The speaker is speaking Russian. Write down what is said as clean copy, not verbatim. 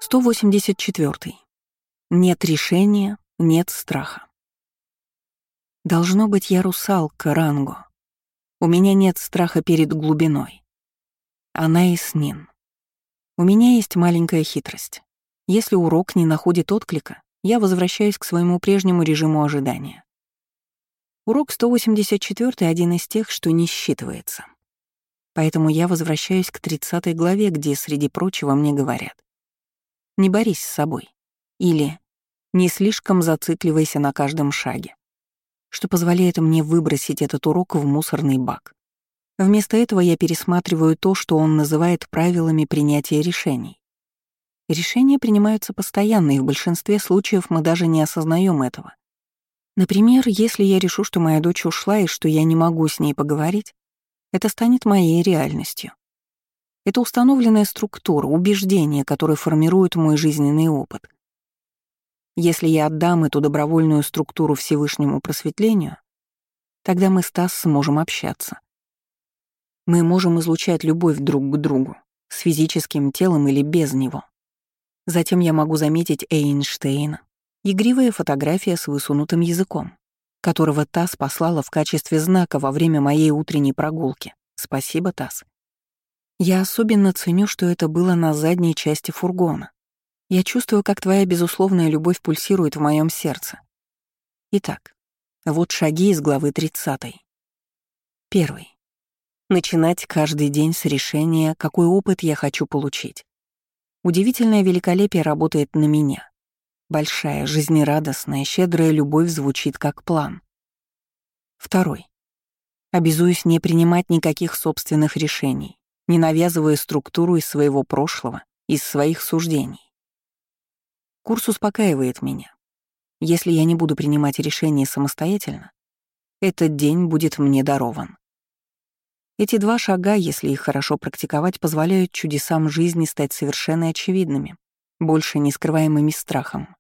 184. Нет решения, нет страха. Должно быть, я русалка, Ранго. У меня нет страха перед глубиной. Она и снин. У меня есть маленькая хитрость. Если урок не находит отклика, я возвращаюсь к своему прежнему режиму ожидания. Урок 184 — один из тех, что не считывается. Поэтому я возвращаюсь к 30 главе, где, среди прочего, мне говорят: «Не борись с собой» или «Не слишком зацикливайся на каждом шаге», что позволяет мне выбросить этот урок в мусорный бак. Вместо этого я пересматриваю то, что он называет правилами принятия решений. Решения принимаются постоянно, и в большинстве случаев мы даже не осознаем этого. Например, если я решу, что моя дочь ушла и что я не могу с ней поговорить, это станет моей реальностью. Это установленная структура, убеждения, которые формируют мой жизненный опыт. Если я отдам эту добровольную структуру Всевышнему просветлению, тогда мы с Тасс сможем общаться. Мы можем излучать любовь друг к другу, с физическим телом или без него. Затем я могу заметить Эйнштейна, игривая фотография с высунутым языком, которого Тасс послала в качестве знака во время моей утренней прогулки. Спасибо, Тасс. Я особенно ценю, что это было на задней части фургона. Я чувствую, как твоя безусловная любовь пульсирует в моем сердце. Итак, вот шаги из главы 30. 1. Начинать каждый день с решения, какой опыт я хочу получить. Удивительное великолепие работает на меня. Большая, жизнерадостная, щедрая любовь звучит как план. 2. Обязуюсь не принимать никаких собственных решений, не навязывая структуру из своего прошлого, из своих суждений. Курс успокаивает меня. Если я не буду принимать решения самостоятельно, этот день будет мне дарован. Эти 2 шага, если их хорошо практиковать, позволяют чудесам жизни стать совершенно очевидными, больше не скрываемыми страхом.